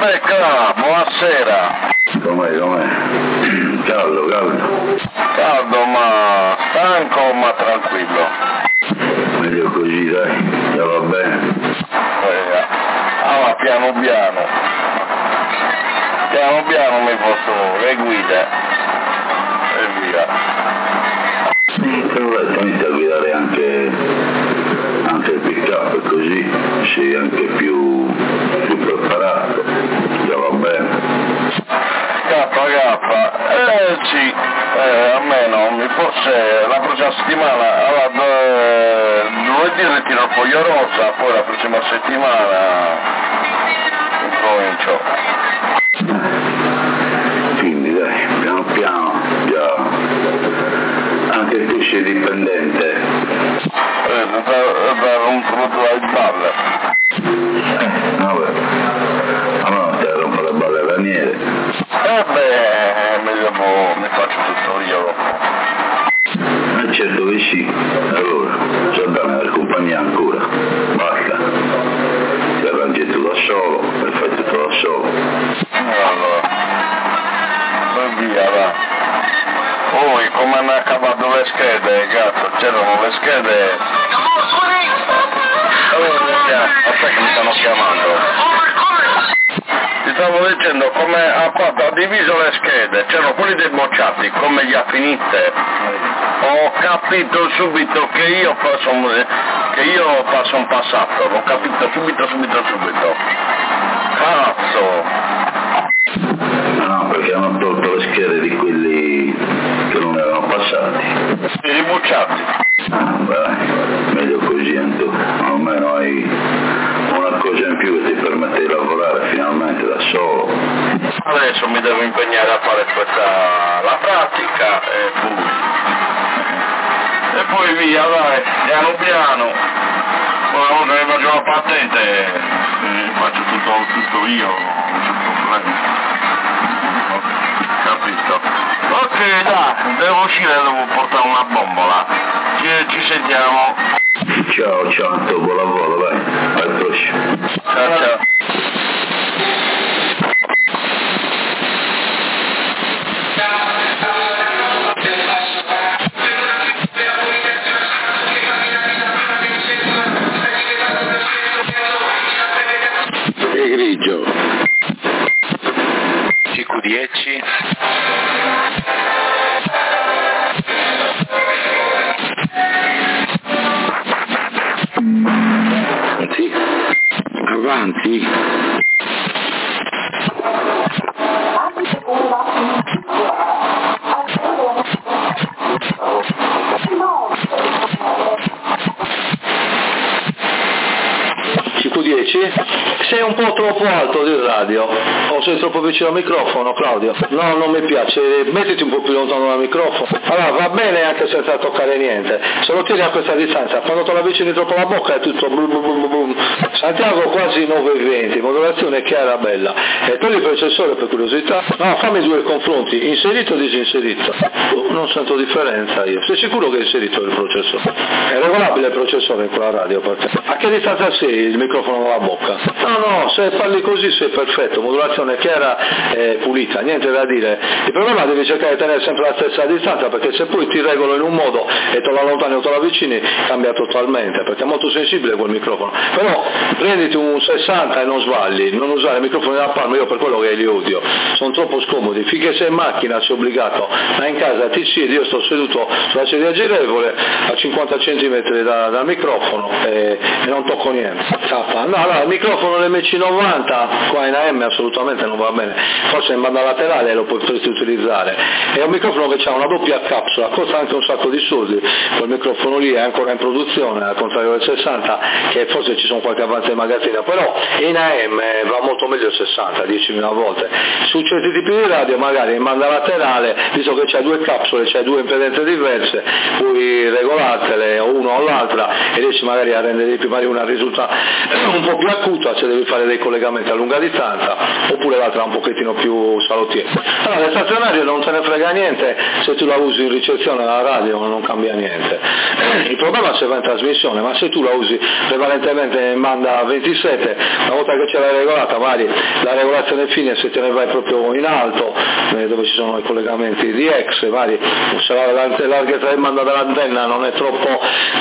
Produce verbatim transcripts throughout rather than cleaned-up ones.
Becca, buonasera. Com'è, com'è? Caldo, caldo. Caldo, ma stanco, ma tranquillo. Meglio così, dai, già va bene. Eh, ah, piano piano. Piano piano mi porto le guide e via. Però inizia a guidare anche, anche il pick-up, così sei anche più, più preparato, già va bene. K K, eh sì, eh, almeno, forse la prossima settimana, allora, eh, lunedì ritiro il foglio rosa, poi la prossima settimana incomincio. Quindi dai, piano piano, già, anche tu sei dipendente. Eh, da, da un prodotto ai balle. Eh, vabbè, allora non ti rompere le balle laniere. Eh beh, mi, devo, mi faccio tutto io. Eh certo che sì, allora, già dammi la compagnia ancora, basta. Ti arrangi tu da solo, e fai tutto da solo. Allora, e via, va. Poi, come hanno acabato le schede, cazzo, c'erano le schede... Eh, aspetta che mi stanno chiamando. Ti stavo dicendo come ha fatto, ha diviso le schede, c'erano quelli dei bocciati, come gli ha finite. Ho capito subito che io passo un, che io passo un passato, l'ho capito subito, subito, subito. Cazzo! No, perché hanno tolto le schede di quelli che non erano passati. I bocciati. Ah, beh, meglio così, Anto. Almeno hai una cosa in più che ti permette di lavorare finalmente da solo. Adesso mi devo impegnare a fare questa, la pratica e poi, e poi via, dai, piano piano. Una volta che faccio la patente eh, faccio tutto, tutto io, non c'è problema. Capito? Ok, dai, devo uscire, devo portare una bombola. Ci, ci sentiamo. Ciao, ciao Anto, buon lavoro, dai, al prossimo. Ciao, ciao. È grigio. C Q dieci. Sì. Avanti. C Q dieci? Sei un po' troppo alto del radio, o sei troppo vicino al microfono, Claudio? No, non mi piace, mettiti un po' più lontano dal microfono. Allora va bene anche senza toccare niente, se lo tieni a questa distanza, quando te la avvicini troppo alla bocca è tutto brum brum brum. Santiago quasi nove e venti, modulazione chiara bella. E togli il processore per curiosità? No, fammi due confronti, inserito o disinserito? Oh, non sento differenza io, sei sicuro che è inserito il processore? È regolabile il processore in quella radio? Perché? A che distanza sei il microfono dalla bocca? No, no, se parli così sei perfetto, modulazione chiara e pulita, niente da dire. Il problema devi cercare di tenere sempre la stessa distanza, perché se poi ti regolo in un modo e te lo allontani o te lo avvicini cambia totalmente, perché è molto sensibile quel microfono. Però prenditi un sessanta e non sbagli, non usare i microfoni da palma, io per quello che li odio, sono troppo scomodi, finché sei in macchina sei obbligato, ma in casa ti siedi, io sto seduto sulla sedia girevole a cinquanta centimetri da, dal microfono e, e non tocco niente. No, no, il microfono l'M C novanta qua in A M assolutamente non va bene, forse in banda laterale lo potresti utilizzare, è un microfono che ha una doppia capsula, costa anche un sacco di soldi, quel microfono lì è ancora in produzione al contrario del sessanta, che forse ci sono qualche avanzo in magazzino, però in A M va molto meglio il sessanta, diecimila volte. Su certi tipi di radio magari in banda laterale, visto che c'hai due capsule, c'hai due impedenze diverse, puoi regolartele uno o l'altra e riesci magari a rendere di più, magari una risulta un po' più acuta se devi fare dei collegamenti a lunga distanza, oppure l'altra un pochettino più salottiera. Allora, il stazionario non te ne frega niente, se tu la usi in ricezione alla radio non cambia niente. Il problema è se va in trasmissione, ma se tu la usi prevalentemente in banda banda ventisette, una volta che c'è la regolata, magari la regolazione fine se te ne vai proprio in alto, eh, dove ci sono i collegamenti di X, magari se la larghezza del banda dell'antenna non è troppo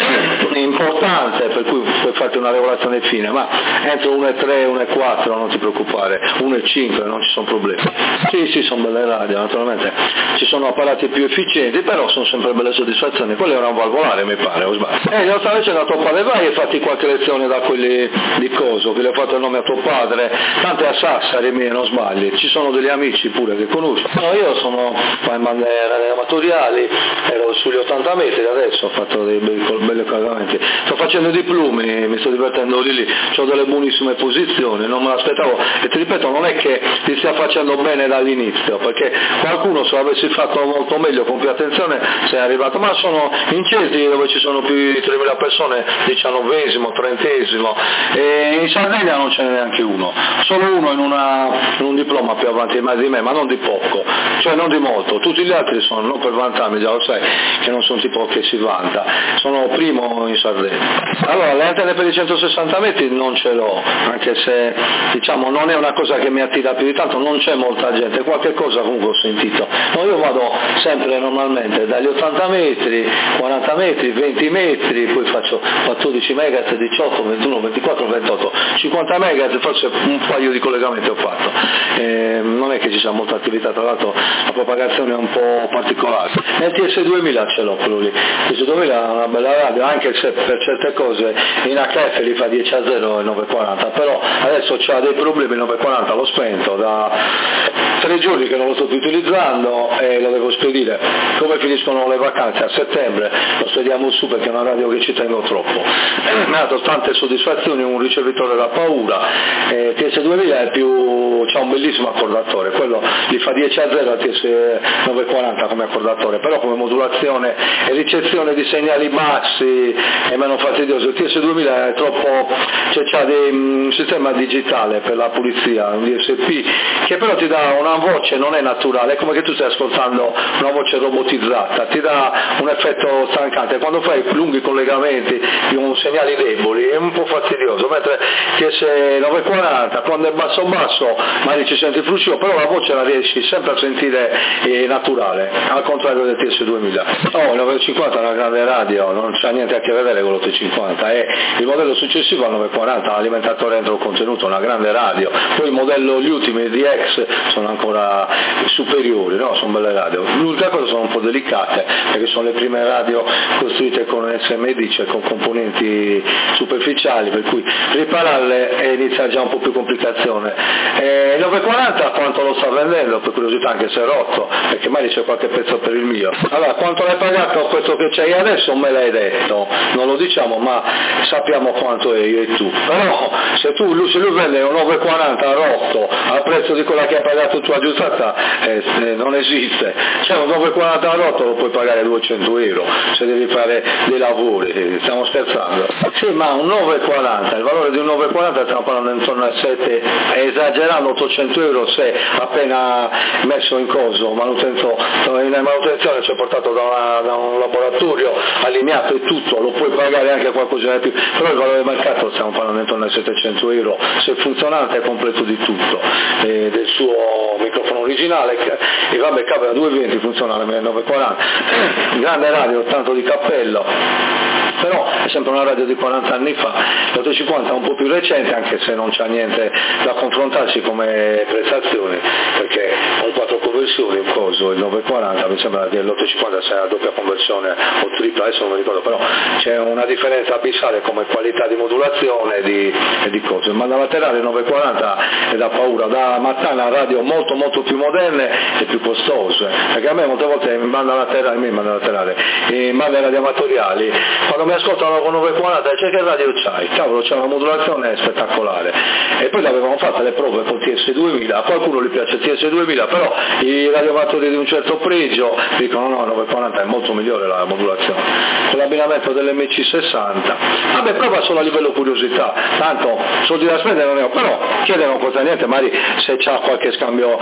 importante, per cui puoi farti una regolazione fine, ma entro uno virgola tre, uno virgola quattro non ti preoccupare, uno virgola cinque non ci sono problemi. Sì, sì, sono belle radio, naturalmente ci sono apparati più efficienti, però sono sempre belle soddisfazioni. Quello era un valvolare, mi pare, o sbaglio? E io stavo dicendo a tuo padre, vai e fatti qualche lezione da quelli di coso, che le ho fatto il nome a tuo padre, tanto è a Sassari, mie, non sbagli, ci sono degli amici pure che conosco. No, io sono qua in bandiera amatoriali, ero sugli ottanta metri, adesso ho fatto dei bei, belli collegamenti, sto facendo i diplumi, mi sto divertendo lì lì, ho delle buonissime posizioni, non me l'aspettavo, e ti ripeto, non è che ti stia facendo bene dall'inizio, perché qualcuno se l'avessi fatto molto meglio, con più attenzione, sei arrivato, ma sono in Cesi dove ci sono più di tremila persone, diciannovesimo, trentesimo, e in Sardegna non ce n'è neanche uno, solo uno in, una, in un diploma più avanti di me, ma non di poco, cioè non di molto, tutti gli altri sono, non per vantarmi, già lo sai, che non sono tipo che si vanta, sono primo in Sardegna. Allora, le antenne per i centosessanta metri non ce l'ho, anche se diciamo non è una cosa che mi attira più di tanto, non c'è molta gente, qualche cosa comunque ho sentito. No, io vado sempre normalmente dagli ottanta metri, quaranta metri, venti metri, poi faccio quattordici megahertz, diciotto, ventuno, ventiquattro, ventotto, cinquanta megahertz, forse un paio di collegamenti ho fatto. Eh, non è che ci sia molta attività, tra l'altro la propagazione è un po' particolare. Nel T S duemila ce l'ho quello lì, T S duemila è una bella radio, anche se per certe cose in H F li fa dieci a zero e nove quaranta, però adesso c'ha dei problemi, il nove quaranta l'ho spento da tre giorni che non lo sto più utilizzando e lo devo spedire. Come finiscono le vacanze? A settembre lo spediamo su, perché è una radio che ci tengo troppo. Mi ha dato tante soddisfazioni, un ricevitore da paura, eh, T S duemila è più, c'ha un bellissimo accordatore, quello li fa dieci a zero a T S nove quaranta come accordatore, però come modulazione e ricezione di segnali bassi è meno fastidioso. Il T S duemila è troppo, cioè c'ha dei, un sistema digitale per la pulizia, un D S P, che però ti dà una voce, non è naturale, è come che tu stai ascoltando una voce robotizzata, ti dà un effetto stancante, quando fai lunghi collegamenti con segnali deboli è un po' fastidioso, mentre T S nove quaranta quando è basso basso magari ci senti fruscio, però la voce la riesci sempre a sentire eh, naturale, al contrario del T S duemila. Oh, il nove cinquanta è una grande radio, non c'ha niente a che vedere con l'otto cinquanta, è il modello successivo al nove quaranta, alimentatore entro contenuto, una grande radio, poi il modello, gli ultimi di X sono ancora superiori, no? Sono belle radio. L'ultima cosa sono un po' delicate, perché sono le prime radio costruite con S M D, cioè con componenti superficiali, per cui ripararle inizia già un po' più complicazione. E il nove quaranta quanto lo sta vendendo, per curiosità, anche se è rotto, perché magari c'è qualche pezzo per il mio. Allora, quanto l'hai pagato questo che c'hai adesso? Me l'hai detto, non lo diciamo, ma sappiamo quanto è io e tu. Però se tu lui, se lui vende un nove quaranta rotto al prezzo di quella che hai pagato tu aggiustata, eh, non esiste. Cioè un nove quaranta rotto lo puoi pagare duecento euro se devi fare dei lavori, stiamo scherzando. Sì, ma un nove quaranta, il valore di un nove quaranta stiamo parlando intorno a sette, esagerando ottocento euro se appena messo in coso, manutenzione, in manutenzione, cioè portato da, una, da un laboratorio, allineato e tutto, lo puoi pagare anche qualcosa di più, però il valore del mercato stiamo parlando intorno ai settecento euro, se funzionante è completo di tutto, eh, del suo microfono originale, e vabbè, cambia a duecentoventi, funziona nel nove quaranta, grande radio, tanto di cappello, però è sempre una radio di quaranta anni fa. L'otto cinquanta è un po' più recente, anche se non c'ha niente da confrontarsi come prestazioni, perché un quattro conversioni, un coso, il nove quaranta mi sembra che l'otto cinquanta sia la doppia conversione o tripla, adesso non mi ricordo, però c'è una differenza abissale come qualità di modulazione e di, e di cose. Il banda laterale il nove quaranta è da paura, da Mattana radio molto molto più moderne e più costose, perché a me molte volte in banda laterale, in banda laterale, in banda radio amatoriali, quando mi ascoltano con nove quaranta, c'è che radio c'hai? Cavolo, c'è una modulazione spettacolare. E poi l'avevamo fatte le prove con T S duemila, a qualcuno gli piace T S duemila, però i radioamatori di un certo pregio dicono no, nove quaranta è molto migliore la modulazione, con l'abbinamento dell'M C sessanta. Vabbè, prova solo a livello curiosità, tanto soldi da spendere non ne ho, però chiedere non costa niente, magari se c'ha qualche scambio interessante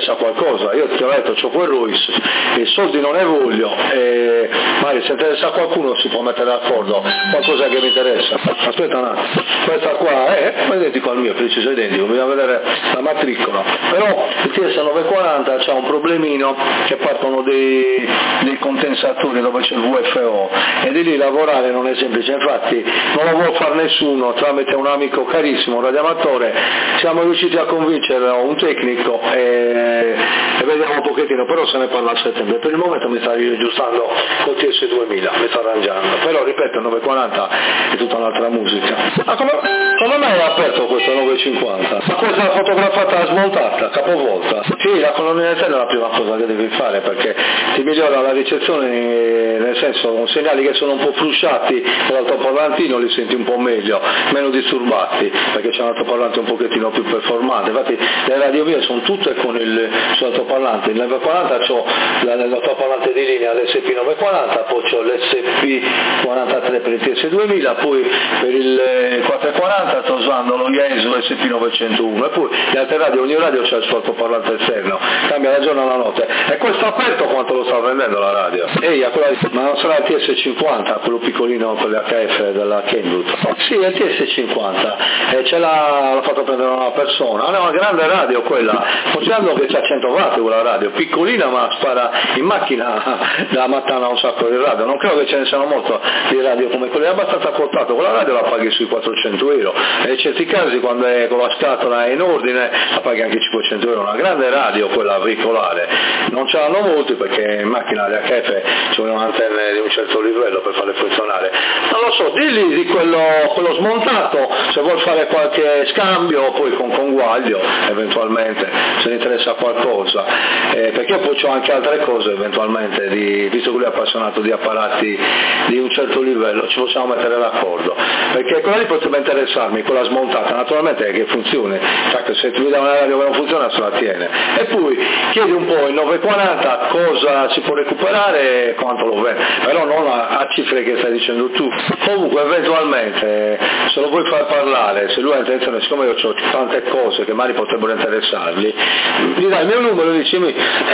interessa qualcosa, io ti ho detto c'ho quel Ruiz, i soldi non ne voglio, e magari se interessa a qualcuno si può mettere d'accordo, qualcosa che mi interessa. Aspetta un attimo, questa qua è, è identico al mio, preciso identico, bisogna vedere la matricola, però il T S novecentoquaranta c'ha un problemino che partono dei, dei condensatori dove c'è il V F O e di lì lavorare non è semplice, infatti non lo vuol fare nessuno, tramite un amico carissimo, un radioamatore, siamo riusciti a convincere un tecnico e, e vediamo un pochettino, però se ne parla a settembre, per il momento mi sta aggiustando col T S duemila, mi sta arrangiando, però ripeto il novecentoquaranta è tutta un'altra musica. Ma come, come mai hai aperto questo novecentocinquanta? Ma questa è la fotografata smontata, capovolta? Sì, la colonnetta è la prima cosa che devi fare perché ti migliora la ricezione, nel senso con segnali che sono un po' frusciati con l'altoparlantino li senti un po' meglio, meno disturbati, perché c'è un altoparlante un pochettino più performante. Infatti le radio mie sono tutte con il suo altoparlante, nel novecentoquaranta ho l'altoparlante di linea l'S P novecentoquaranta, poi ho l'S P quarantatré per il T S duemila, poi per il quattrocentoquaranta sto usando lo Yaesu S P novecentouno e poi le altre radio, ogni radio c'è il suo altoparlante esterno, cambia la giorno e la notte. E questo aperto quanto lo sta vendendo la radio? Ehi, quella, ma non sarà il T S cinquanta, quello piccolino con le H F della Kenwood? Sì, è il T S cinquanta, e ce l'ha, l'ha fatto prendere una persona, è una grande radio quella, considerando che c'ha cento watt quella radio, piccolina ma spara in macchina da mattana un sacco di radio, non credo che ce ne siano molto di radio come quella, è abbastanza portato, quella radio la paghi sui quattrocento euro, e in certi casi quando è con la scatola è in ordine la paghi anche cinquecento euro, una grande radio quella veicolare, non ce l'hanno molti perché in macchina le H F ci vogliono antenne di un certo livello per farle funzionare, non lo so, digli di quello, quello smontato, se vuol fare qualche scambio poi con conguaglio eventualmente, se ne interessa qualcosa, eh, perché poi c'ho anche altre cose eventualmente, di, visto che lui è appassionato di apparati di un certo livello, ci possiamo mettere d'accordo, perché quella lì potrebbe interessarmi, quella smontata, naturalmente che funzioni, cioè che se tu mi dai una radio che non funziona se la tiene, e poi chiedi un po' il novecentoquaranta cosa si può recuperare e quanto lo vende, però non a, a cifre che stai dicendo tu, comunque eventualmente se lo vuoi far parlare, se lui ha intenzione, siccome io ho tante cose che magari potrebbero interessarli, gli dai il mio numero e dici mi,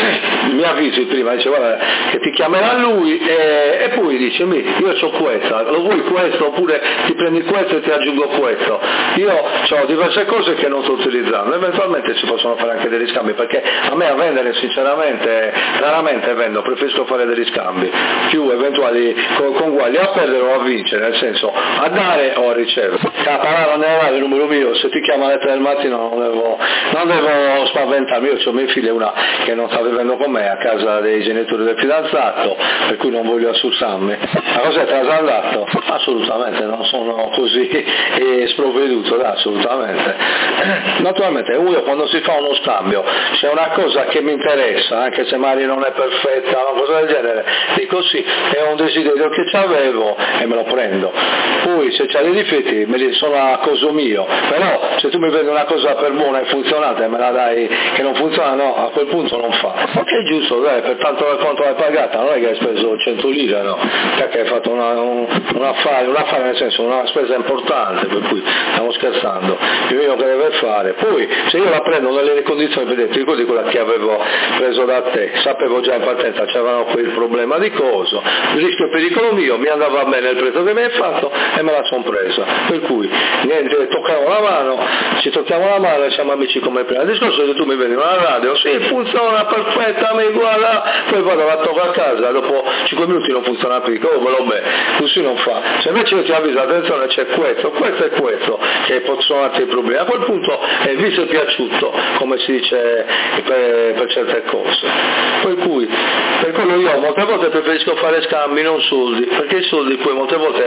mi avvisi prima, dice guarda che ti chiamerà lui e, e poi dici mi, io ho questa, lo vuoi questo oppure ti prendi questo e ti aggiungo questo, io ho diverse cose che non sto utilizzando, eventualmente si possono fare anche degli scambi, perché a me a vendere sinceramente raramente vendo, preferisco fare degli scambi più eventuali conguagli a perdere o a vincere, nel senso a dare o a ricevere. A parlare non è il numero mio, se ti chiama alle tre del mattino non devo, non devo spaventarmi, io ho mia figlia, una che non sta vivendo con me a casa dei genitori del fidanzato, per cui non voglio assustarmi. La cosa è trasandato? Assolutamente, non sono così eh, sprovveduto, assolutamente. Naturalmente uno quando si fa uno scambio, se è una cosa che mi interessa, anche se magari non è perfetta, una cosa del genere, dico sì, è un desiderio che avevo e me lo prendo. Poi se c'ha dei difetti me li sono a coso mio, però se tu mi vendi una cosa per buona e funzionante e me la dai che non funziona, no, a quel punto non fa. Ok, giusto, dai, per tanto per quanto l'hai pagata, non è che hai speso cento lire, no, perché hai fatto una, un, un, affare, un affare nel senso una spesa importante, per cui stiamo scherzando, il mio che deve fare. Poi se io la prendo nelle condizioni, vedete, ricordi quella che avevo preso da te, sapevo già in partenza c'erano quel problema di coso, il rischio pericolo mio, mi andava bene il prezzo che mi hai fatto e me la sono presa, per cui niente, tocchiamo la mano, ci tocchiamo la mano e siamo amici come prima. Il discorso è che tu mi vedi una radio, sì, funziona perfetta, mi guarda, poi vado la tocco a casa, dopo cinque minuti non funziona più, oh, me lo beh, così non fa. Se invece io ti avviso, attenzione, c'è questo, questo e questo, che possono essere problemi, a quel punto è visto e piaciuto, come si dice per, per certe cose. Per cui, per quello io molte volte preferisco fare scambi, non soldi, perché i soldi poi molte volte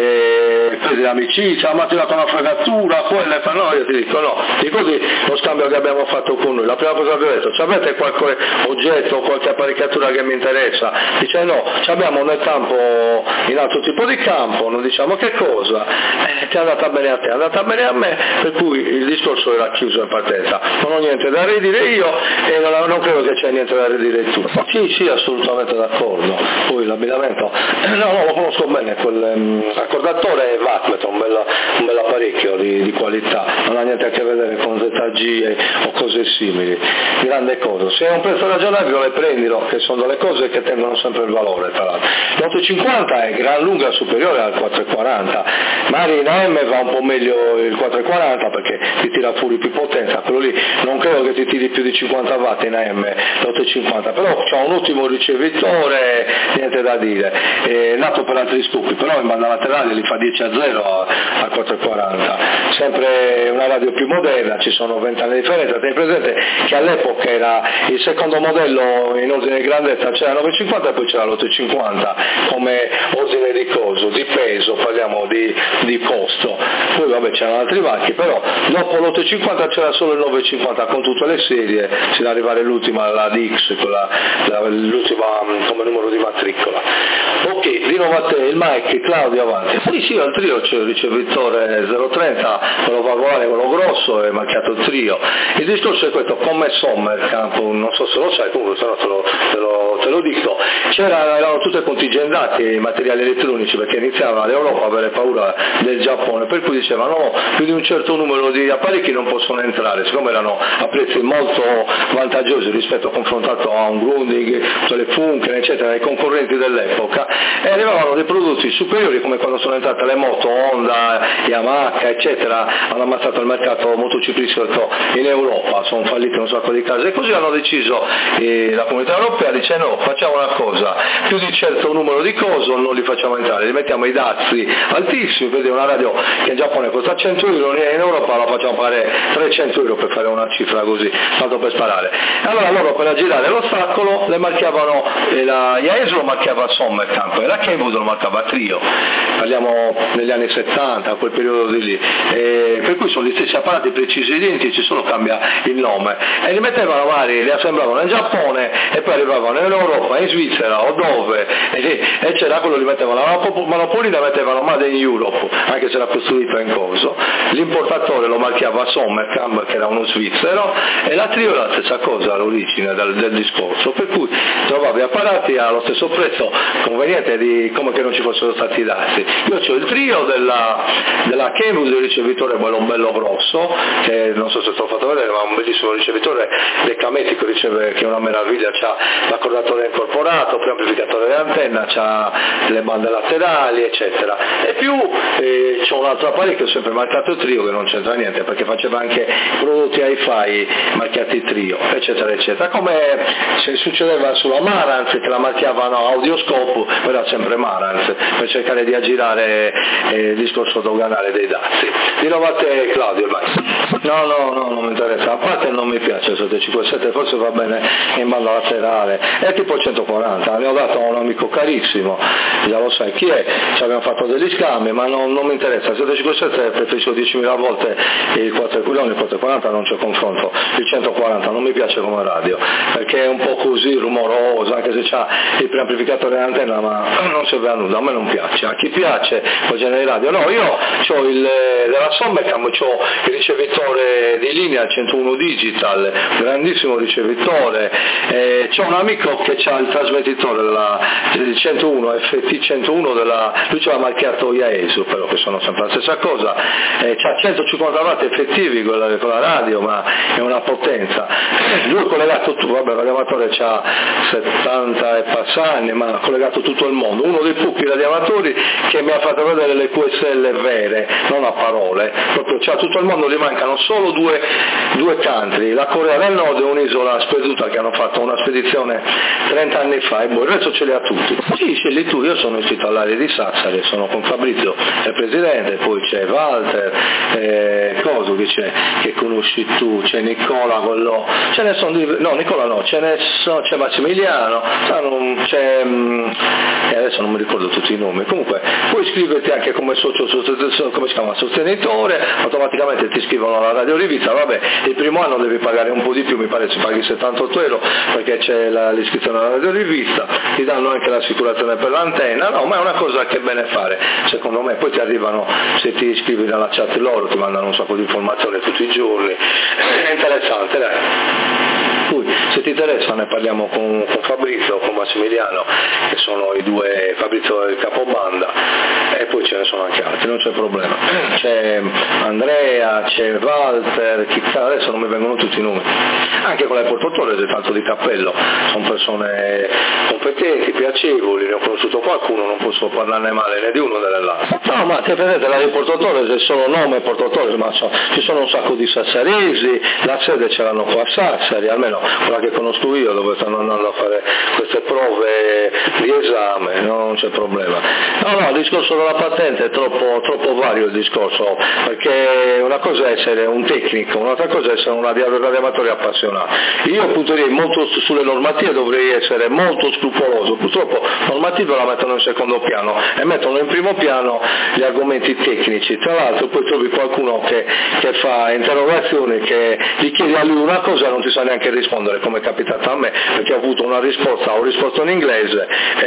eh, presi l'amicizia, la mattina con una fregatura, quella e fa no, io ti dico no, ricordi lo scambio che abbiamo fatto con noi, la prima cosa che ho detto, ci avete qualche oggetto, qualche apparecchiatura che mi interessa? Dice no, ci abbiamo nel campo, in altro tipo di campo, non diciamo che cosa, eh, ti è andata bene a te, è andata bene a me, per cui il discorso era chiuso in partenza, non ho niente da ridire io e non, non credo che c'è niente da ridire tu. Sì, sì, assolutamente d'accordo, poi l'abbinamento, no, no, lo conosco bene, quel um, accordatore è Wattmet, un bel, un bel apparecchio di, di qualità, non ha niente a che vedere con Z G o cose simili, grande cose. Se è un prezzo ragionabile prendilo, che sono delle cose che tengono sempre il valore, tra l'altro. L'ottocentocinquanta è gran lunga superiore al quattrocentoquaranta, magari in A M va un po' meglio il quattrocentoquaranta perché ti tira fuori più potenza, quello lì non credo che ti tiri più di cinquanta watt in A M l'ottocentocinquanta, però c'ha un ottimo ricevitore, niente da dire, è nato per altri scopi, però in banda laterale li fa dieci a zero al quattrocentoquaranta, sempre una radio più moderna, ci sono venti anni di differenza. Tieni presente che all'epoca era il secondo modello in ordine di grandezza, c'era novecentocinquanta e poi c'era l'ottocentocinquanta come ordine di coso, di peso, parliamo di, di costo, poi vabbè c'erano altri marchi, però dopo l'ottocentocinquanta c'era solo il novecentocinquanta con tutte le serie, sino ad arrivare l'ultima, la D X, quella, la, l'ultima come numero di matricola. Ok, di nuovo a te, il mic, Claudio, avanti. Sì, sì, al trio c'è il ricevitore zero trenta, quello vagolare, quello grosso, è marchiato il trio. Il discorso è questo, come Sommerkamp, non so se lo sai, comunque se no te lo, te lo, te lo dico, c'era, erano tutte contingentate i materiali elettronici perché iniziava l'Europa a avere paura del Giappone, per cui dicevano no, più di un certo numero di apparecchi non possono entrare, siccome erano a prezzi molto vantaggiosi rispetto confrontato a un Grundig, le Funken, eccetera, i concorrenti dell'epoca, e arrivavano dei prodotti superiori come quando sono entrate le moto Honda, Yamaha, eccetera, hanno ammazzato il mercato motociclistico in Europa, sono fallite un sacco di case e così hanno deciso, eh, la comunità europea dice no, facciamo una cosa, più di certo numero di cose non li facciamo entrare, li mettiamo i dazi altissimi, vedi una radio che in Giappone costa cento euro, in Europa la facciamo pagare trecento euro per fare una cifra così, tanto per sparare. Allora loro per aggirare l'ostacolo le marchiavano, eh, la Yaesu lo marchiava Sommerkamp e la Kenwood lo marchiava Trio, parliamo negli anni settanta, quel periodo di lì, e per cui sono gli stessi apparati precisi identici, solo cambia il nome, e li mettevano vari, li assemblavano in Giappone e poi arrivavano in Europa, in Svizzera o dove, e, e c'era quello li mettevano la Monopolina, mettevano Made in Europe, anche se era costruito in coso, l'importatore lo marchiava Sommerkamp che era uno svizzero, e la Trio è la stessa cosa all'origine del, del discorso, per cui trovavi apparati allo stesso prezzo conveniente di come che non ci fossero stati dati. Io ho il Trio della, della Kenwood, il ricevitore quello bello grosso, che non so se te l'ho fatto vedere, ma un bellissimo ricevitore decametico, riceve, che è una meraviglia, c'ha l'accordatore incorporato, preamplificatore dell'antenna, c'ha le bande laterali, eccetera. E più eh, c'è un altro apparecchio sempre marcato Trio che non c'entra niente perché faceva anche prodotti hi-fi marchiati Trio, eccetera, eccetera. Come se succedeva sulla Marantz che la marchiavano Audioscope, era sempre Marantz per cercare di aggirare eh, il discorso doganale dei dazi. Di nuovo a te, Claudio, vai. No, no, no, non mi interessa, a parte non mi piace il settecentocinquantasette, forse va bene in banda laterale, è tipo centoquaranta, ne ho dato a un amico carissimo, già lo sai chi è, ci abbiamo fatto degli scambi, ma non, non mi interessa, il settecentocinquantasette preferisco diecimila volte il quattrocentoquaranta, il quattrocentoquaranta non c'è confronto, il centoquaranta non mi piace come radio, perché è un po' così rumoroso, anche se c'ha il preamplificatore dell'antenna, ma non serve a nulla, a me non piace, a chi piace quel genere di radio, no, io ho il, della Sommerkamp, ho il ricevitore di linea centouno digital, grandissimo ricevitore, eh, c'ho un amico che ha il trasmettitore della, del centouno, F T centouno della, lui ce l'ha marchiato Yaesu, però che sono sempre la stessa cosa, eh, c'ha centocinquanta watt effettivi con la, con la radio, ma è una potenza, lui è collegato tutto, vabbè, l'elevatore c'ha settanta e passa anni, ma ha collegato tutto il mondo, uno dei pochi radioamatori che mi ha fatto vedere le Q S L vere, non a parole, proprio c'ha tutto il mondo, gli mancano solo due, due country, la Corea del Nord e un'isola sperduta che hanno fatto una spedizione trenta anni fa e poi il resto ce li ha tutti. Sì, scegli tu, io sono iscritto all'area di Sassari, sono con Fabrizio, il presidente, poi c'è Walter, eh, Coso che c'è, che conosci tu, c'è Nicola, quello, ce ne sono, no Nicola no, ce ne so, c'è Massimiliano, c'è, e adesso non mi ricordo tutti i nomi, comunque puoi iscriverti anche come socio, come si chiama, sostenitore, automaticamente ti iscrivono alla radiorivista, vabbè, il primo anno devi pagare un po' di più, mi pare si paghi settantotto euro perché c'è la, l'iscrizione alla radiorivista, ti danno anche l'assicurazione per l'antenna, no, ma è una cosa che è bene fare, secondo me, poi ti arrivano, se ti iscrivi nella chat loro, ti mandano un sacco di informazioni tutti i giorni, è interessante, dai. Poi, se ti ti interessa ne parliamo con, con Fabrizio, con Massimiliano, che sono i due, Fabrizio è il capobanda, e poi ce ne sono anche altri, non c'è problema. C'è Andrea, c'è Walter, chissà, adesso non mi vengono tutti i nomi. Anche con le portatori tanto di cappello, sono persone competenti, piacevoli, ne ho conosciuto qualcuno, non posso parlarne male né di uno né dell'altro. No, ma te vedete, la riportatore, se sono nome portatore, ma so, ci sono un sacco di sassaresi, la sede ce l'hanno qua a Sassari, almeno quella che conosco io, dove stanno andando a fare queste prove di esame, no, non c'è problema. No, no, il discorso della patente è troppo, troppo vario il discorso, perché una cosa è essere un tecnico, un'altra cosa è essere un radioamatore appassionato. Io punterei molto sulle normative, dovrei essere molto scrupoloso, purtroppo normative la mettono in secondo piano e mettono in primo piano gli argomenti tecnici. Tra l'altro poi trovi qualcuno che, che fa interrogazioni, che gli chiedi a lui una cosa e non ti sa neanche rispondere, come è capitato a me, perché ho avuto una risposta, ho risposto in inglese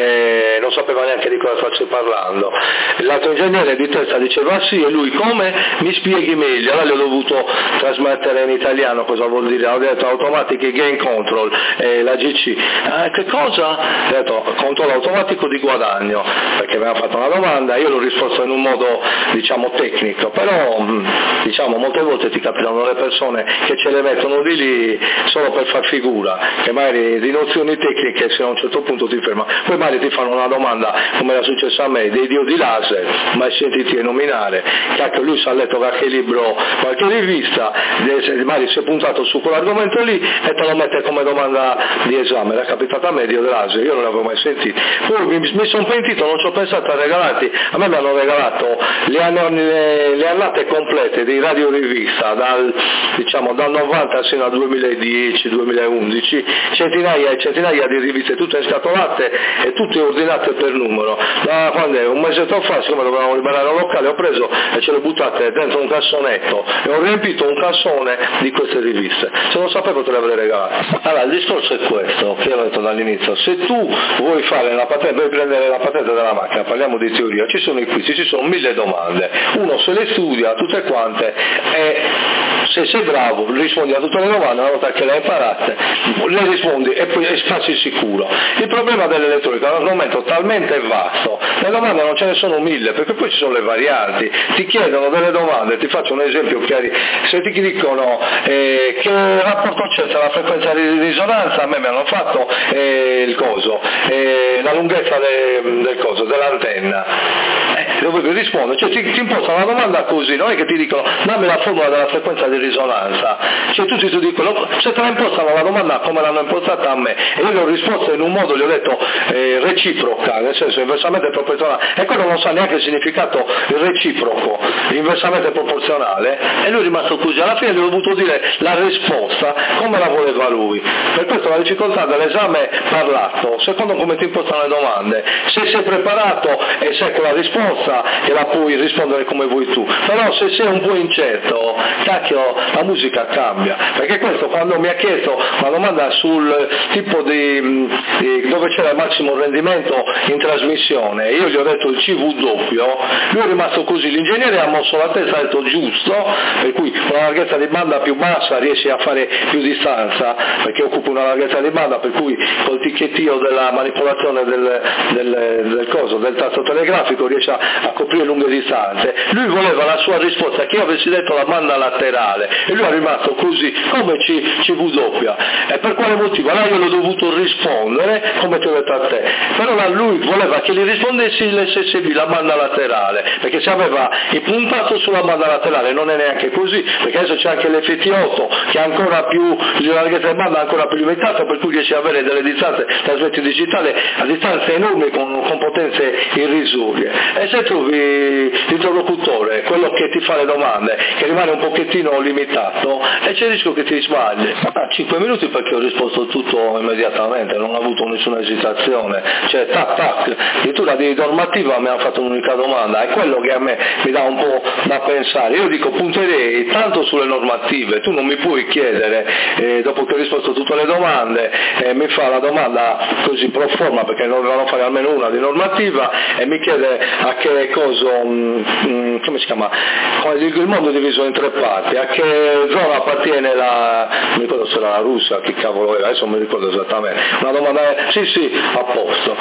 e non sapeva neanche di cosa faccio parlando. L'altro ingegnere di testa diceva sì, e lui come? Mi spieghi meglio. Allora gli ho dovuto trasmettere in italiano cosa vuol dire, ho detto automatic gain control, eh, la G C. Eh, che cosa? Ho detto controllo automatico di guadagno, perché mi ha fatto una domanda, io l'ho risposto in un modo diciamo tecnico, però diciamo molte volte ti capitano le persone che ce le mettono di lì solo per far figura, che magari di nozioni tecniche se a un certo punto ti ferma, poi magari ti fanno una domanda come era successo a me, dei diodi laser, mai sentiti nominare, che anche lui si è letto qualche libro, qualche rivista, magari si è puntato su quell'argomento lì e te lo mette come domanda di esame. Era capitato a me Dio dell'Asia, io non l'avevo mai sentito, poi mi, mi sono pentito, non ci ho pensato a regalarti, a me mi hanno regalato le, le, le annate complete di Radio Rivista dal, diciamo, dal novanta fino al duemiladieci duemilaundici, centinaia e centinaia di riviste tutte scatolate e tutte ordinate per numero. Da quando è un mesetto fa, siccome dovevamo liberare un locale, ho preso e ce le buttate dentro un cassonetto e ho riempito un cassone di queste riviste. Se non sapevo te le avrei regalate. Allora il discorso è questo, che ho detto dall'inizio: se tu vuoi fare la patente, vuoi prendere la patente della macchina, parliamo di teoria, ci sono i quiz, ci sono mille domande, uno se le studia tutte quante e se sei bravo rispondi a tutte le domande, una volta che le hai imparate le rispondi e poi passi sicuro. Il problema dell'elettronica è un argomento talmente vasto, le domande non ce ne sono mille, perché poi ci sono le varianti, ti chiedono delle domande, ti faccio un esempio chiaro, se ti dicono eh, che rapporto c'è tra la frequenza di risonanza, a me mi hanno fatto eh, il coso, eh, la lunghezza de, del coso, dell'antenna, eh, dove rispondo, cioè ti, ti impostano una domanda così, non è che ti dicono dammi la formula della frequenza di risonanza, cioè tutti ti dicono, se te la impostano la domanda come l'hanno impostata a me e io le ho risposto in un modo, gli ho detto eh, reciproca, nel senso inversamente proporzionale, e quello non sa neanche il significato il reciproco, inversamente proporzionale, e lui è rimasto così. Alla fine gli ho dovuto dire la risposta come la voleva lui. Per questo la difficoltà dell'esame parlato, secondo come ti impostano le domande, se sei preparato e sai che la risposta e la puoi rispondere come vuoi tu, però se sei un po' incerto, cacchio, la musica cambia, perché questo quando mi ha chiesto una domanda sul tipo di, di dove c'era il massimo rendimento in trasmissione, io gli ho detto il C V doppio, lui è rimasto così, l'ingegnere ha mosso la testa, ha detto giusto, per cui con una larghezza di banda più bassa riesci a fare più distanza, perché occupa una larghezza di banda, per cui col ticchettio della manipolazione del, del, del coso, del tasto telegrafico riesce a, a coprire lunghe distanze. Lui voleva la sua risposta che io avessi detto la banda laterale e lui è rimasto così, come C V doppia, e per quale motivo? Allora io l'ho dovuto rispondere come ti ho detto a te, però lui voleva che gli rispondessi l'S S B, la banda laterale, perché se aveva puntato sulla banda laterale non è neanche così, perché adesso c'è anche l'F T otto che ha ancora più, la larghezza di banda ancora più limitata, per cui riesce a avere delle distanze trasmetti digitale a distanze enormi con, con potenze irrisorie. E se trovi l'interlocutore, quello che ti fa le domande, che rimane un pochettino limitato, e c'è il rischio che ti sbagli. Ah, cinque minuti perché ho risposto tutto immediatamente, non ho avuto nessuna esitazione, cioè tac tac, addirittura di normativa mi hanno fatto un'unica domanda, è quello che a me mi dà un po' da pensare. Io dico punterei tanto sulle normative, tu non mi puoi chiedere eh, dopo che ho risposto a tutte le domande eh, mi fa la domanda così pro forma, perché non dovevano fare almeno una di normativa, e mi chiede a che cosa, mh, come si chiama, il mondo è diviso in tre parti, a che zona appartiene la, non mi ricordo se era la Russia, che cavolo era, adesso non mi ricordo esattamente, una domanda, sì sì, a posto,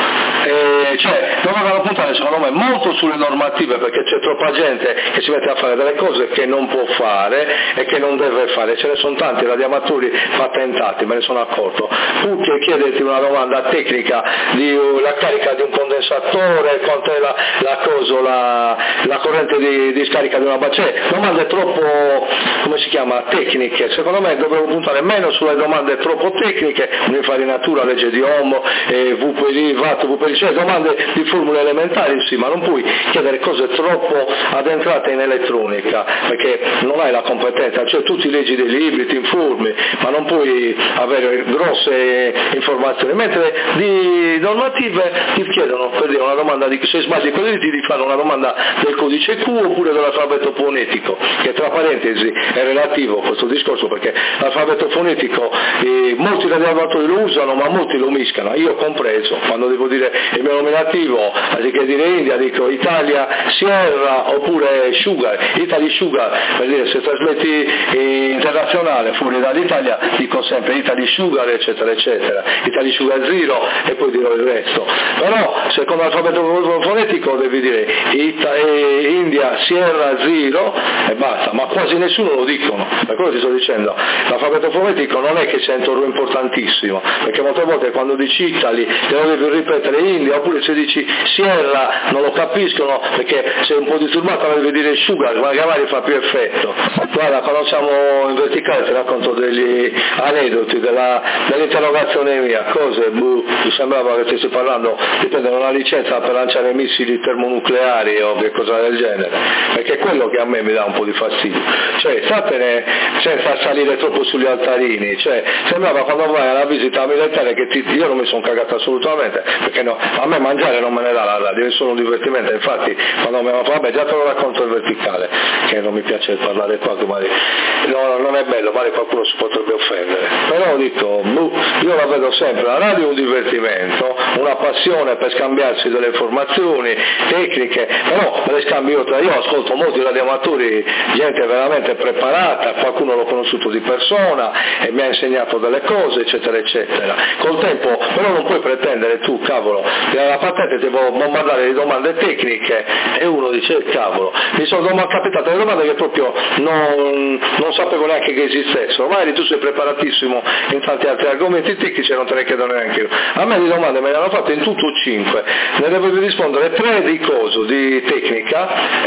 e, cioè dovevano puntare secondo me molto sulle normative, perché c'è troppa gente che si mette a fare delle cose che non può fare e che non deve fare, ce ne sono tanti radioamatori patentati, me ne sono accorto, tu che chiederti una domanda tecnica di uh, la carica di un condensatore, quanto è la, la, cosa, la, la corrente di, di scarica di una batteria, domande troppo, come si chiama, tecniche, secondo me dovevo puntare meno sulle domande troppo tecniche, un'infarinatura, legge di Ohm, eh, V P D, Watt, V P D, cioè domande di formule elementari, sì, ma non puoi chiedere cose troppo addentrate in elettronica, perché non hai la competenza, cioè tu ti leggi dei libri, ti informi, ma non puoi avere grosse informazioni, mentre di normative ti chiedono, per dire una domanda di, se sbagli quelli ti di fare una domanda del codice Q oppure dell'alfabeto fonetico, che tra parentesi è relativo a questo discorso, perché l'alfabeto fonetico eh, molti radioamatori lo usano ma molti lo mischiano, io compreso, quando devo dire il mio nominativo anziché dire India dico Italia Sierra oppure Sugar, Italy Sugar, per dire se trasmetti eh, internazionale fuori dall'Italia dico sempre Italy Sugar eccetera eccetera, Italy Sugar Zero e poi dirò il resto, però secondo l'alfabeto fonetico devi dire Ita- eh, India Sierra Zero e basta, ma quasi nessuno lo dicono, per quello ti sto dicendo, l'alfabeto fonetico non è che sia un importantissimo, perché molte volte quando dici Italy te lo devi ripetere India, oppure se dici Sierra non lo capiscono perché sei un po' disturbato devi dire Sugar, magari fa più effetto. Guarda, quando siamo in verticale ti racconto degli aneddoti della, dell'interrogazione mia, cose, buh, mi sembrava che stessi parlando di prendere una licenza per lanciare missili termonucleari o che cosa del genere, perché è quello che a me mi dà un po' di fastidio, cioè statene senza salire troppo sugli altarini, cioè sembrava quando vai alla visita militare che ti, io non mi sono cagato assolutamente, perché no, a me mangiare non me ne dà la radio, è solo un divertimento, infatti quando mi hanno fatto, vabbè già te lo racconto il verticale, che non mi piace parlare qua, che magari, no, non è bello, magari qualcuno si potrebbe offendere, però dico, buh, io la vedo sempre, la radio è un divertimento, una passione per scambiarsi delle informazioni tecniche, però me le scambio tra, io ascolto molti radioamatori, gente veramente preparata, qualcuno l'ho conosciuto di persona e mi ha insegnato delle cose eccetera eccetera, col tempo però non puoi pretendere tu, cavolo, la patente ti devo bombardare di domande tecniche e uno dice cavolo, mi sono capitate delle domande che proprio non, non sapevo neanche che esistessero, magari tu sei preparatissimo in tanti altri argomenti tecnici e non te ne chiedo neanche io, a me di domande me ne hanno fatte in tutto cinque, ne devo rispondere tre di coso, di tecnica,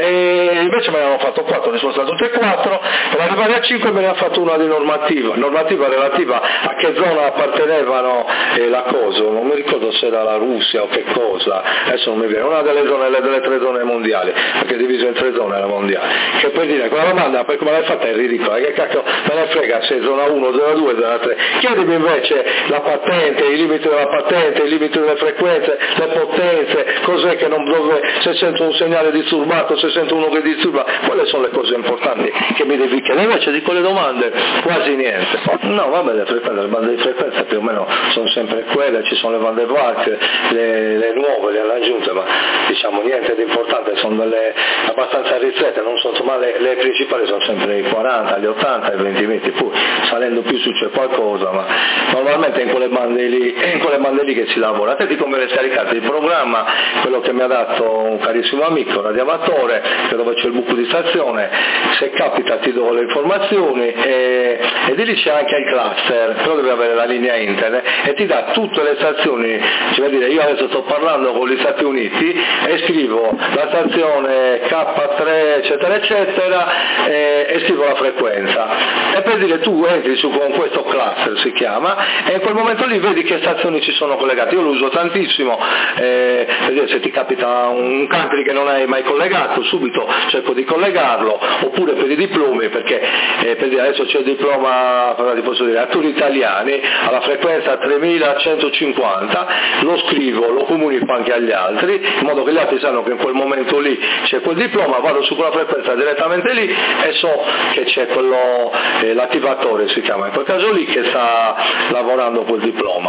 e invece me ne hanno fatto quattro, ho risposto a tutte e quattro, per arrivare a cinque me ne ha fatto una di normativa, normativa relativa a che zona appartenevano eh, la cosa, non mi ricordo se era la Russia o che cosa, adesso non mi viene, una delle zone, delle tre zone mondiali, perché è diviso in tre zone la mondiale, che per dire, quella domanda per come l'hai fatta è ridicola, che cacchio me ne frega se è zona uno, zona due, zona tre, chiedimi invece la patente, i limiti della patente, i limiti delle frequenze, le potenze, cos'è che non dove, se sento un segnale disturbato, se sento uno che disturba, quelle sono le cose importanti che mi devi chiedere, invece di quelle domande quasi niente. No, vabbè, le frequenze, le bande di frequenza più o meno sono sempre quelle, ci sono le bande VAC, le, le nuove, le hanno aggiunte, ma diciamo niente di importante, sono delle abbastanza ristrette, non so, ma le, le principali sono sempre i quaranta, gli ottanta, i venti metri, poi salendo più su c'è qualcosa, ma normalmente in quelle bande lì, in quelle bande lì che si lavora. A te ti conviene scaricare il programma, quello che mi ha dato un carissimo amico, radioamatore, che dove c'è il buco di stazione, se capita ti do le informazioni e, e di lì c'è anche il cluster, però devi avere la linea internet e ti dà tutte le stazioni, cioè dire io adesso sto parlando con gli Stati Uniti e scrivo la stazione K tre eccetera eccetera e, e scrivo la frequenza e per dire tu entri su con questo cluster si chiama e in quel momento lì vedi che stazioni ci sono collegate, io lo uso tantissimo eh, per dire se ti capita un country che non hai mai collegato subito cerco di collegarlo, oppure per i diplomi perché eh, per dire adesso c'è il diploma ti posso dire a turni italiani alla frequenza tremilacentocinquanta, lo scrivo, lo comunico anche agli altri in modo che gli altri sanno che in quel momento lì c'è quel diploma, vado su quella frequenza direttamente lì e so che c'è quello eh, l'attivatore si chiama in quel caso lì che sta lavorando quel diploma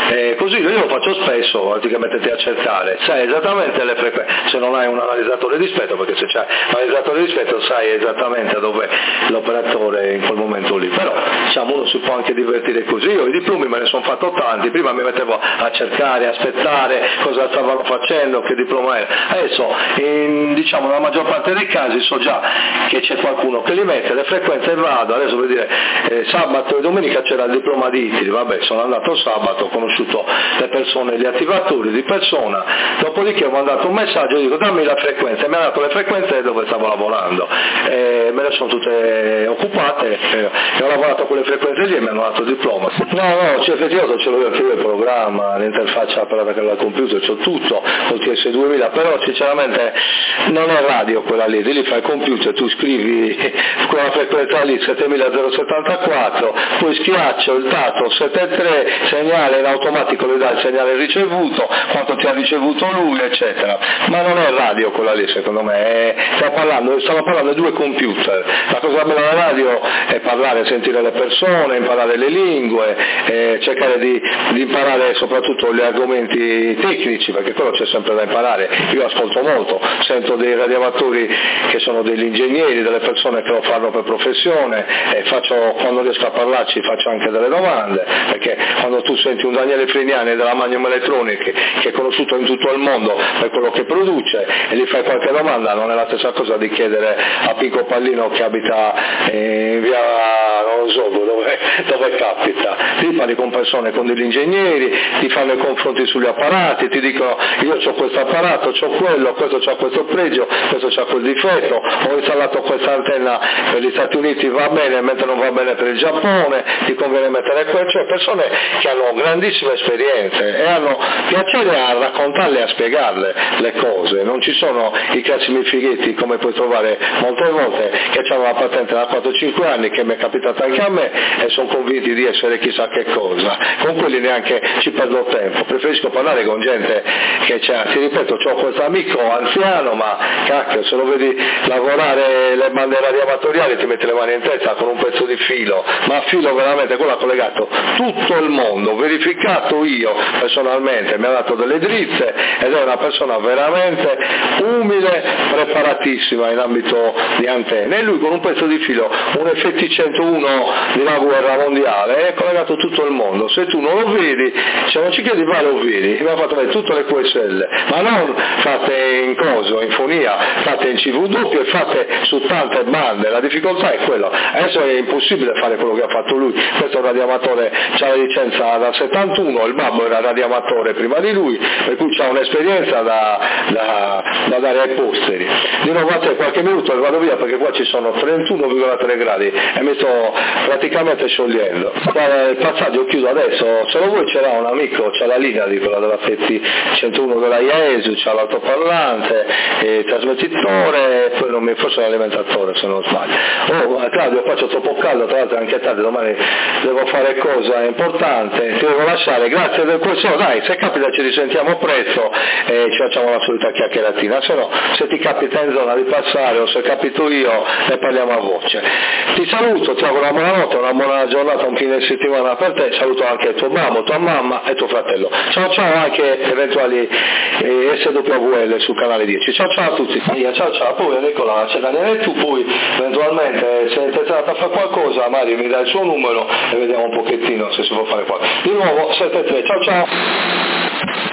eh, così io lo faccio spesso, praticamente a cercare, sai esattamente le frequenze, se non hai un analizzatore di spettro, perché se c'hai un analizzatore di spettro sai esattamente dove l'operatore in quel momento lì, però diciamo uno si può anche divertire così. Io i diplomi me ne sono fatto tanti, prima mi mettevo a cercare, aspettare cosa stavano facendo, che diploma era, adesso in, diciamo nella maggior parte dei casi so già che c'è qualcuno che li mette, le frequenze vado, adesso per dire eh, sabato e domenica c'era il diploma di ITIL, vabbè sono andato sabato, ho conosciuto le persone, gli attivatori di persona, dopodiché ho mandato un messaggio e dico dammi la frequenza, e mi ha dato le frequenze dove stavo lavorando, e me le sono tutte occupate eh, e ho lavorato con le frequenze lì e mi hanno dato il diploma. No, no, cioè, effettivamente ce l'ho io anche io il programma, l'interfaccia per la computer, c'ho tutto, col T S duemila, però sinceramente non è radio quella lì, lì fai il computer, tu scrivi quella frequenza lì settemila zero settantaquattro, poi schiaccio il tasto settantatré, segnale in automatico le dà il segnale ricevuto, quanto ti ha ricevuto lui, eccetera. Ma non è radio quella lì, secondo me, è, stiamo parlando, stiamo parlando di due computer. La cosa bella della radio è parlare, sentire le persone, imparare le lingue, eh, cercare di, di imparare soprattutto gli argomenti tecnici, perché quello c'è sempre da imparare. Io ascolto molto, sento dei radioamatori che sono degli ingegneri, delle persone che lo fanno per professione, e faccio, quando riesco a parlarci faccio anche delle domande, perché quando tu senti un Daniele Frignani della Magnum Electronic che è conosciuto in tutto il mondo per quello che produce e gli fai qualche domanda, non è la stessa cosa di chiedere a Pico Pallino che abita in via, non lo so dove, dove capita. Ti parli con persone, con degli ingegneri, ti fanno i confronti sugli apparati, ti dicono io ho questo apparato, ho quello, questo c'ha questo pregio, questo c'ha quel difetto, ho installato questa antenna per gli Stati Uniti, va bene, mentre non va bene per il Giappone, ti conviene mettere quello, cioè persone che hanno grandissime esperienze e hanno piacere a raccontarle, a spiegarle le cose, non ci sono i classici fighetti come puoi trovare molte volte che hanno la patente da quattro cinque anni, che mi è capitato anche a me, e sono convinti di essere chissà che cosa, con quelli neanche ci perdo tempo, preferisco parlare con gente che c'è, ti ripeto, ho questo amico anziano, ma cacchio, se lo vedi lavorare le bande radioamatoriali ti metti le mani in testa con un pezzo di filo, ma filo veramente, quello ha collegato tutto il mondo, verificato io personalmente, mi ha dato delle drizze ed è una persona veramente umile, preparatissima in ambito di antenne, e lui con un pezzo di filo, un F T centouno di una guerra mondiale, è collegato tutto il mondo, se tu non lo vedi, se non ci chiedi mai lo vedi, mi ha fatto vedere tutte le Q S L, ma non fatte in coso, in fonia, fatte in C V W e fatte su tante bande, la difficoltà è quella, adesso è impossibile fare quello che ha fatto lui, questo è un radioamatore, c'ha la licenza dal settantuno, il babbo era radioamatore prima di lui, per cui c'ha un'esperienza da, da, da dare ai posteri. Di nuovo a te qualche minuto e vado via perché qua ci sono trentuno virgola tre gradi e mi sto praticamente sciogliendo. Il passaggio chiudo adesso, se lo vuoi c'era un amico, c'ha la linea di quella della F T centouno della I A E S U, c'ha l'altoparlante, il trasmettitore e poi non mi, forse l'alimentatore se non sbaglio. Oh Claudio, qua c'è troppo caldo, tra l'altro è anche tardi, domani devo fare cosa importante, ti devo lasciare, grazie del corso, dai, se capita ci risentiamo presto e ci facciamo la solita chiacchieratina, se no se ti capita in zona di passare o se capito io ne parliamo a voce. Ti saluto, ti auguro una buona notte, una buona giornata, un fine settimana per te, saluto anche tuo babbo, tua mamma e tuo fratello. Ciao ciao anche eventuali eh, S W L sul canale dieci. Ciao ciao a tutti. Ciao ciao, poi Nicola, c'è Daniele, tu poi eventualmente se è interessato a fare qualcosa Mario mi dà il suo numero e vediamo un pochettino se si può fare qualcosa. Di nuovo sette tre, ciao ciao.